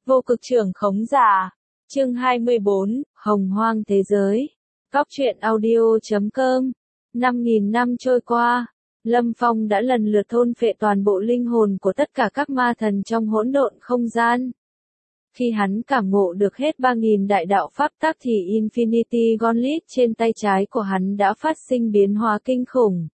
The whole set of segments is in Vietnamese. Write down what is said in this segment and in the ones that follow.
Vô cực trưởng khống giả. Chương 24, Hồng hoang thế giới. Góc truyện audio.com. 5.000 năm trôi qua, Lâm Phong đã lần lượt thôn phệ toàn bộ linh hồn của tất cả các ma thần trong hỗn độn không gian. Khi hắn cảm ngộ được hết 3.000 đại đạo pháp tắc thì Infinity Gauntlet trên tay trái của hắn đã phát sinh biến hóa kinh khủng.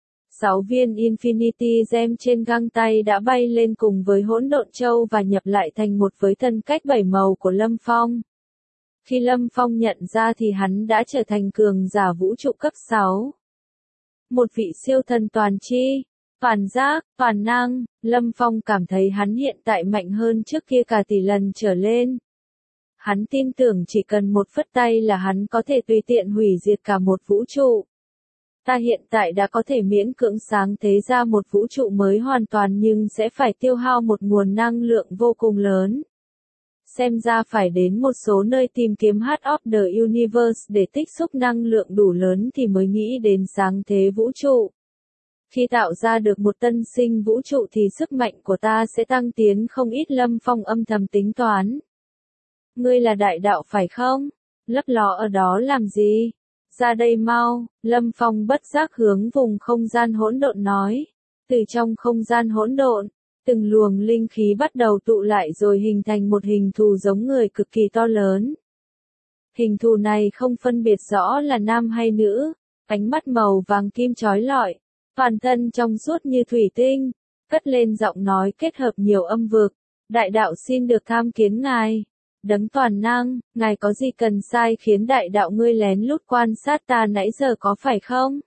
6 viên Infinity Gem trên găng tay đã bay lên cùng với hỗn độn châu và nhập lại thành một với thân cách 7 màu của Lâm Phong. Khi Lâm Phong nhận ra thì hắn đã trở thành cường giả vũ trụ cấp 6. Một vị siêu thần toàn chi, toàn giác, toàn năng, Lâm Phong cảm thấy hắn hiện tại mạnh hơn trước kia cả tỷ lần trở lên. Hắn tin tưởng chỉ cần một phất tay là hắn có thể tùy tiện hủy diệt cả một vũ trụ. Ta hiện tại đã có thể miễn cưỡng sáng thế ra một vũ trụ mới hoàn toàn nhưng sẽ phải tiêu hao một nguồn năng lượng vô cùng lớn. Xem ra phải đến một số nơi tìm kiếm Heart of the Universe để tích xúc năng lượng đủ lớn thì mới nghĩ đến sáng thế vũ trụ. Khi tạo ra được một tân sinh vũ trụ thì sức mạnh của ta sẽ tăng tiến không ít. Lâm Phong âm thầm tính toán. Ngươi là đại đạo phải không? Lấp ló ở đó làm gì? Ra đây mau, Lâm Phong bất giác hướng vùng không gian hỗn độn nói. Từ trong không gian hỗn độn, từng luồng linh khí bắt đầu tụ lại rồi hình thành một hình thù giống người cực kỳ to lớn. Hình thù này không phân biệt rõ là nam hay nữ, ánh mắt màu vàng kim chói lọi, toàn thân trong suốt như thủy tinh, cất lên giọng nói kết hợp nhiều âm vực. Đại đạo xin được tham kiến ngài. Đấng toàn năng, ngài có gì cần sai khiến đại đạo ngươi lén lút quan sát ta nãy giờ có phải không?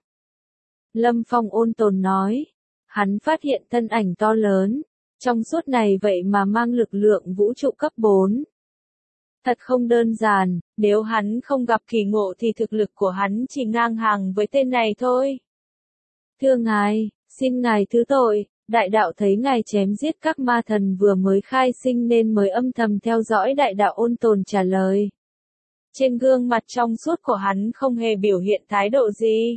Lâm Phong ôn tồn nói. Hắn phát hiện thân ảnh to lớn, trong suốt này vậy mà mang lực lượng vũ trụ cấp 4. Thật không đơn giản, nếu hắn không gặp kỳ ngộ thì thực lực của hắn chỉ ngang hàng với tên này thôi. Thưa ngài, xin ngài thứ tội. Đại đạo thấy ngài chém giết các ma thần vừa mới khai sinh nên mới âm thầm theo dõi. Đại đạo ôn tồn trả lời. Trên gương mặt trong suốt của hắn không hề biểu hiện thái độ gì.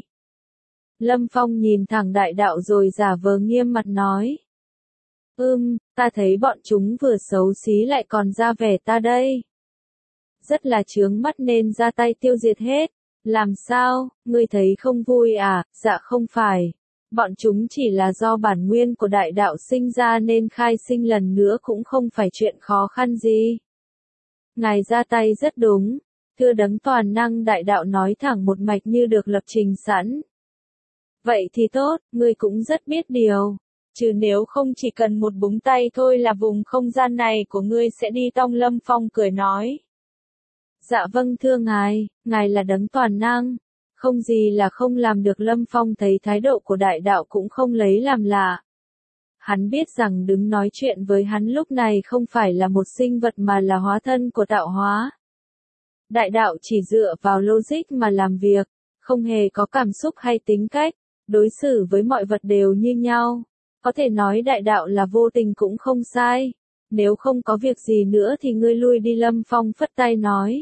Lâm Phong nhìn thẳng đại đạo rồi giả vờ nghiêm mặt nói. Ta thấy bọn chúng vừa xấu xí lại còn ra vẻ ta đây. Rất là chướng mắt nên ra tay tiêu diệt hết. Làm sao, ngươi thấy không vui à? Dạ không phải. Bọn chúng chỉ là do bản nguyên của đại đạo sinh ra nên khai sinh lần nữa cũng không phải chuyện khó khăn gì. Ngài ra tay rất đúng. Thưa đấng toàn năng, đại đạo nói thẳng một mạch như được lập trình sẵn. Vậy thì tốt, ngươi cũng rất biết điều. Chứ nếu không chỉ cần một búng tay thôi là vùng không gian này của ngươi sẽ đi tong. Lâm Phong cười nói. Dạ vâng thưa ngài, ngài là đấng toàn năng. Không gì là không làm được. Lâm Phong thấy thái độ của đại đạo cũng không lấy làm lạ. Hắn biết rằng đứng nói chuyện với hắn lúc này không phải là một sinh vật mà là hóa thân của tạo hóa. Đại đạo chỉ dựa vào logic mà làm việc, không hề có cảm xúc hay tính cách, đối xử với mọi vật đều như nhau. Có thể nói đại đạo là vô tình cũng không sai. Nếu không có việc gì nữa thì ngươi lui đi. Lâm Phong phất tay nói.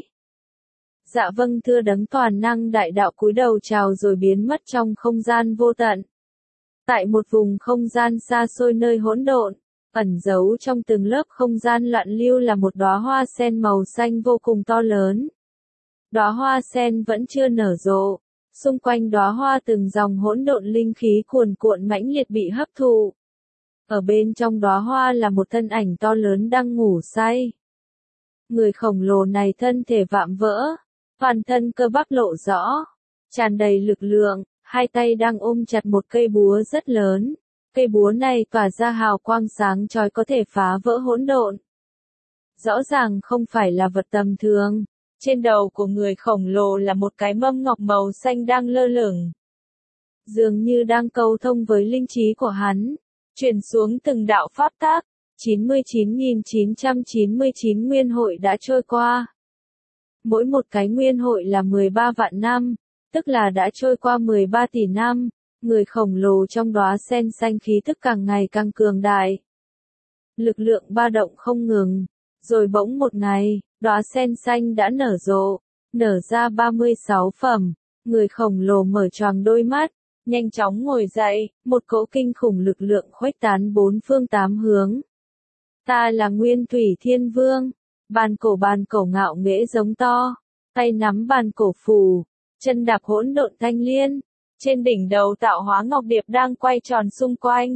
Dạ vâng thưa đấng toàn năng. Đại đạo cúi đầu chào rồi biến mất trong không gian vô tận. Tại một vùng không gian xa xôi nơi hỗn độn, ẩn giấu trong từng lớp không gian loạn lưu là một đóa hoa sen màu xanh vô cùng to lớn. Đóa hoa sen vẫn chưa nở rộ, xung quanh đóa hoa từng dòng hỗn độn linh khí cuồn cuộn mãnh liệt bị hấp thụ. Ở bên trong đóa hoa là một thân ảnh to lớn đang ngủ say. Người khổng lồ này thân thể vạm vỡ, toàn thân cơ bắp lộ rõ, tràn đầy lực lượng, hai tay đang ôm chặt một cây búa rất lớn. Cây búa này tỏa ra hào quang sáng chói có thể phá vỡ hỗn độn. Rõ ràng không phải là vật tầm thường. Trên đầu của người khổng lồ là một cái mâm ngọc màu xanh đang lơ lửng. Dường như đang câu thông với linh trí của hắn. Truyền xuống từng đạo pháp tắc. 99.999 nguyên hội đã trôi qua. Mỗi một cái nguyên hội là 13 vạn năm, tức là đã trôi qua 13 tỷ năm. Người khổng lồ trong đóa sen xanh khí tức càng ngày càng cường đại. Lực lượng ba động không ngừng. Rồi bỗng một ngày, đóa sen xanh đã nở rộ, nở ra 36 phẩm. Người khổng lồ mở choàng đôi mắt, nhanh chóng ngồi dậy, một cỗ kinh khủng lực lượng khuếch tán bốn phương tám hướng. Ta là Nguyên Thủy Thiên Vương. Bàn cổ ngạo nghễ giống to, tay nắm bàn cổ phù, chân đạp hỗn độn thanh liên, trên đỉnh đầu tạo hóa ngọc điệp đang quay tròn xung quanh.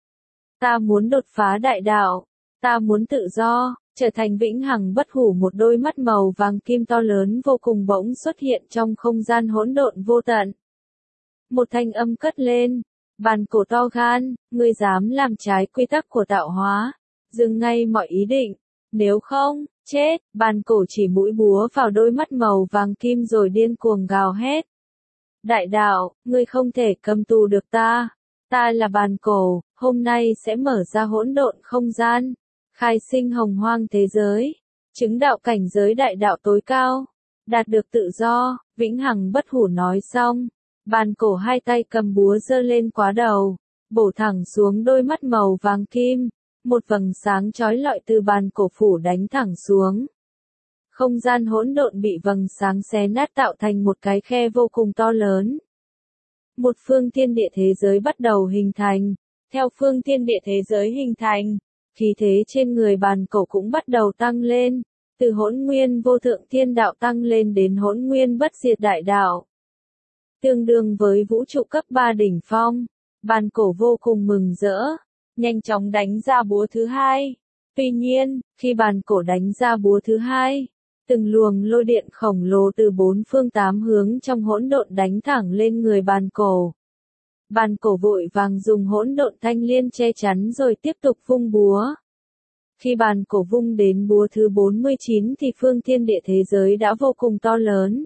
Ta muốn đột phá đại đạo, ta muốn tự do, trở thành vĩnh hằng bất hủ. Một đôi mắt màu vàng kim to lớn vô cùng bỗng xuất hiện trong không gian hỗn độn vô tận. Một thanh âm cất lên, bàn cổ to gan, ngươi dám làm trái quy tắc của tạo hóa, dừng ngay mọi ý định, nếu không, chết. Bàn cổ chỉ mũi búa vào đôi mắt màu vàng kim rồi điên cuồng gào hét. Đại đạo, ngươi không thể cầm tù được ta. Ta là bàn cổ, hôm nay sẽ mở ra hỗn độn không gian, khai sinh hồng hoang thế giới, chứng đạo cảnh giới đại đạo tối cao, đạt được tự do, vĩnh hằng bất hủ. Nói xong, bàn cổ hai tay cầm búa giơ lên quá đầu, bổ thẳng xuống đôi mắt màu vàng kim, một vầng sáng chói lọi từ bàn cổ phủ đánh thẳng xuống. Không gian hỗn độn bị vầng sáng xé nát tạo thành một cái khe vô cùng to lớn. Một phương thiên địa thế giới bắt đầu hình thành. Theo phương thiên địa thế giới hình thành, khí thế trên người bàn cổ cũng bắt đầu tăng lên, từ hỗn nguyên vô thượng thiên đạo tăng lên đến hỗn nguyên bất diệt đại đạo. Tương đương với vũ trụ cấp 3 đỉnh phong, bàn cổ vô cùng mừng rỡ, nhanh chóng đánh ra búa thứ hai. Tuy nhiên, khi bàn cổ đánh ra búa thứ hai, từng luồng lôi điện khổng lồ từ bốn phương tám hướng trong hỗn độn đánh thẳng lên người bàn cổ. Bàn cổ vội vàng dùng hỗn độn thanh liên che chắn rồi tiếp tục vung búa. Khi bàn cổ vung đến búa thứ 49 thì phương thiên địa thế giới đã vô cùng to lớn,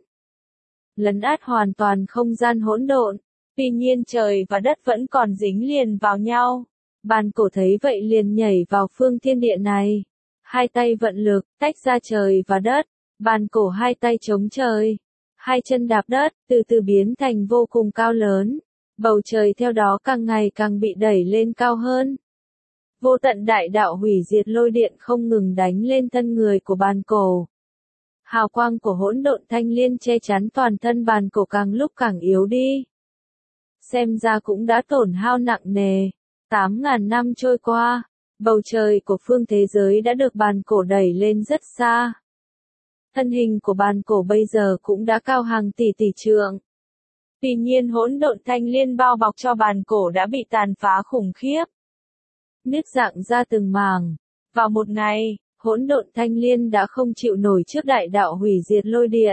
lấn át hoàn toàn không gian hỗn độn. Tuy nhiên trời và đất vẫn còn dính liền vào nhau. Bàn cổ thấy vậy liền nhảy vào phương thiên địa này. Hai tay vận lực, tách ra trời và đất. Bàn cổ hai tay chống trời, hai chân đạp đất, từ từ biến thành vô cùng cao lớn. Bầu trời theo đó càng ngày càng bị đẩy lên cao hơn. Vô tận đại đạo hủy diệt lôi điện không ngừng đánh lên thân người của bàn cổ. Hào quang của hỗn độn thanh liên che chắn toàn thân bàn cổ càng lúc càng yếu đi. Xem ra cũng đã tổn hao nặng nề. 8.000 năm trôi qua, bầu trời của phương thế giới đã được bàn cổ đẩy lên rất xa. Thân hình của bàn cổ bây giờ cũng đã cao hàng tỷ tỷ trượng. Tuy nhiên hỗn độn thanh liên bao bọc cho bàn cổ đã bị tàn phá khủng khiếp. Nứt rạn ra từng mảng. Vào một ngày, hỗn độn thanh liên đã không chịu nổi trước đại đạo hủy diệt lôi điện.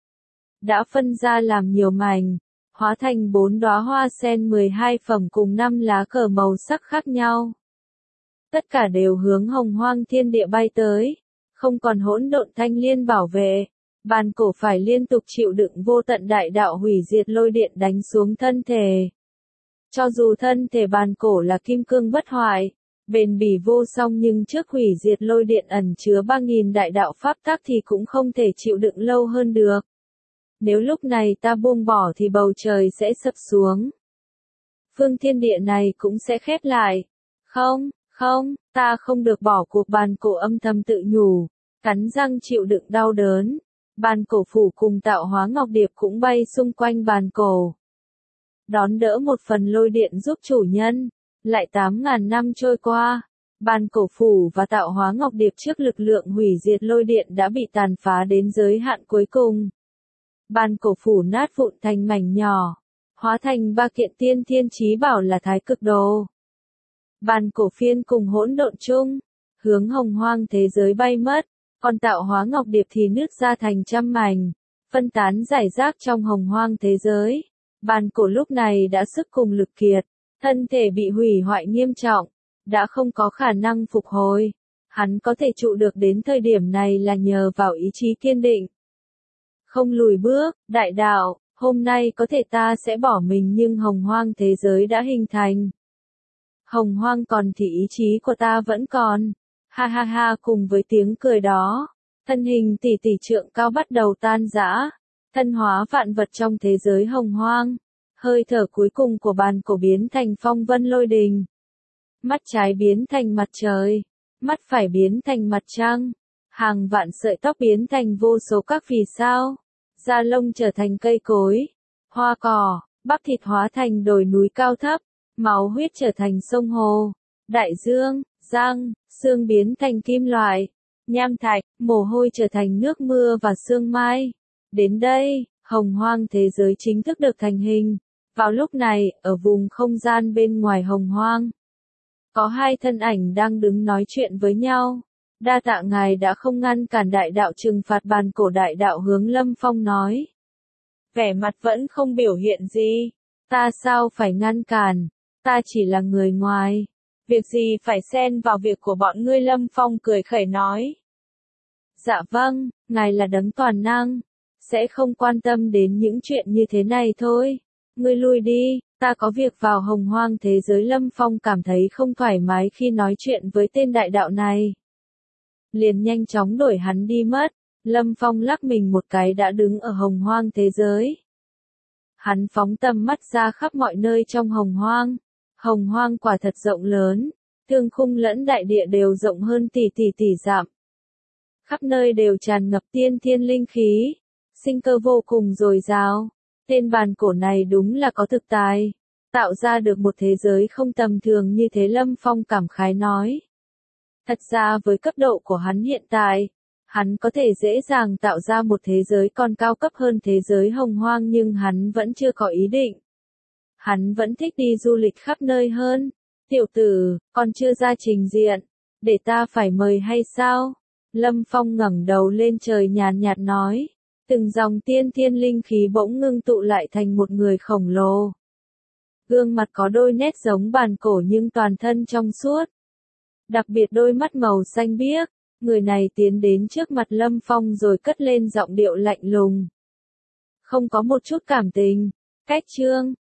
Đã phân ra làm nhiều mảnh, hóa thành 4 đóa hoa sen 12 phẩm cùng 5 lá cờ màu sắc khác nhau. Tất cả đều hướng hồng hoang thiên địa bay tới, không còn hỗn độn thanh liên bảo vệ. Bàn cổ phải liên tục chịu đựng vô tận đại đạo hủy diệt lôi điện đánh xuống thân thể. Cho dù thân thể bàn cổ là kim cương bất hoại, bền bỉ vô song nhưng trước hủy diệt lôi điện ẩn chứa 3.000 đại đạo pháp tắc thì cũng không thể chịu đựng lâu hơn được. Nếu lúc này ta buông bỏ thì bầu trời sẽ sập xuống. Phương thiên địa này cũng sẽ khép lại. Không, ta không được bỏ cuộc. Bàn cổ âm thầm tự nhủ, cắn răng chịu đựng đau đớn. Bàn cổ phủ cùng tạo hóa ngọc điệp cũng bay xung quanh bàn cổ, đón đỡ một phần lôi điện giúp chủ nhân. Lại 8.000 năm trôi qua, bàn cổ phủ và tạo hóa ngọc điệp trước lực lượng hủy diệt lôi điện đã bị tàn phá đến giới hạn cuối cùng. Bàn cổ phủ nát vụn thành mảnh nhỏ, hóa thành 3 kiện tiên thiên chí bảo là thái cực đồ. Bàn cổ phiên cùng hỗn độn chung, hướng hồng hoang thế giới bay mất. Còn tạo hóa ngọc điệp thì nứt ra thành trăm mảnh, phân tán rải rác trong hồng hoang thế giới. Bàn cổ lúc này đã sức cùng lực kiệt, thân thể bị hủy hoại nghiêm trọng, đã không có khả năng phục hồi. Hắn có thể trụ được đến thời điểm này là nhờ vào ý chí kiên định. Không lùi bước. Đại đạo, hôm nay có thể ta sẽ bỏ mình nhưng hồng hoang thế giới đã hình thành. Hồng hoang còn thì ý chí của ta vẫn còn. Ha ha ha. Cùng với tiếng cười đó, thân hình tỷ tỷ trượng cao bắt đầu tan rã, thân hóa vạn vật trong thế giới hồng hoang. Hơi thở cuối cùng của bàn cổ biến thành phong vân lôi đình. Mắt trái biến thành mặt trời, mắt phải biến thành mặt trăng, hàng vạn sợi tóc biến thành vô số các vì sao, da lông trở thành cây cối, hoa cỏ, bắp thịt hóa thành đồi núi cao thấp, máu huyết trở thành sông hồ, đại dương, giang, xương biến thành kim loại, nham thạch, mồ hôi trở thành nước mưa và sương mai. Đến đây, hồng hoang thế giới chính thức được thành hình. Vào lúc này, ở vùng không gian bên ngoài hồng hoang, có hai thân ảnh đang đứng nói chuyện với nhau. Đa tạ ngài đã không ngăn cản đại đạo trừng phạt bàn cổ. Đại đạo hướng Lâm Phong nói. Vẻ mặt vẫn không biểu hiện gì. Ta sao phải ngăn cản, ta chỉ là người ngoài. Việc gì phải xen vào việc của bọn ngươi? Lâm Phong cười khẩy nói. Dạ vâng, ngài là đấng toàn năng, sẽ không quan tâm đến những chuyện như thế này thôi. Ngươi lui đi, ta có việc vào hồng hoang thế giới. Lâm Phong cảm thấy không thoải mái khi nói chuyện với tên đại đạo này. Liền nhanh chóng đuổi hắn đi mất. Lâm Phong lắc mình một cái đã đứng ở hồng hoang thế giới. Hắn phóng tầm mắt ra khắp mọi nơi trong hồng hoang. Hồng hoang quả thật rộng lớn, thương khung lẫn đại địa đều rộng hơn tỷ dặm. Khắp nơi đều tràn ngập tiên thiên linh khí, sinh cơ vô cùng dồi dào. Tên bàn cổ này đúng là có thực tài, tạo ra được một thế giới không tầm thường như thế. Lâm Phong cảm khái nói. Thật ra với cấp độ của hắn hiện tại, hắn có thể dễ dàng tạo ra một thế giới còn cao cấp hơn thế giới hồng hoang, nhưng hắn vẫn chưa có ý định. Hắn vẫn thích đi du lịch khắp nơi hơn. Tiểu tử, còn chưa ra trình diện, để ta phải mời hay sao? Lâm Phong ngẩng đầu lên trời nhàn nhạt nói. Từng dòng tiên thiên linh khí bỗng ngưng tụ lại thành một người khổng lồ. Gương mặt có đôi nét giống bàn cổ nhưng toàn thân trong suốt. Đặc biệt đôi mắt màu xanh biếc. Người này tiến đến trước mặt Lâm Phong rồi cất lên giọng điệu lạnh lùng. Không có một chút cảm tình. Cách chương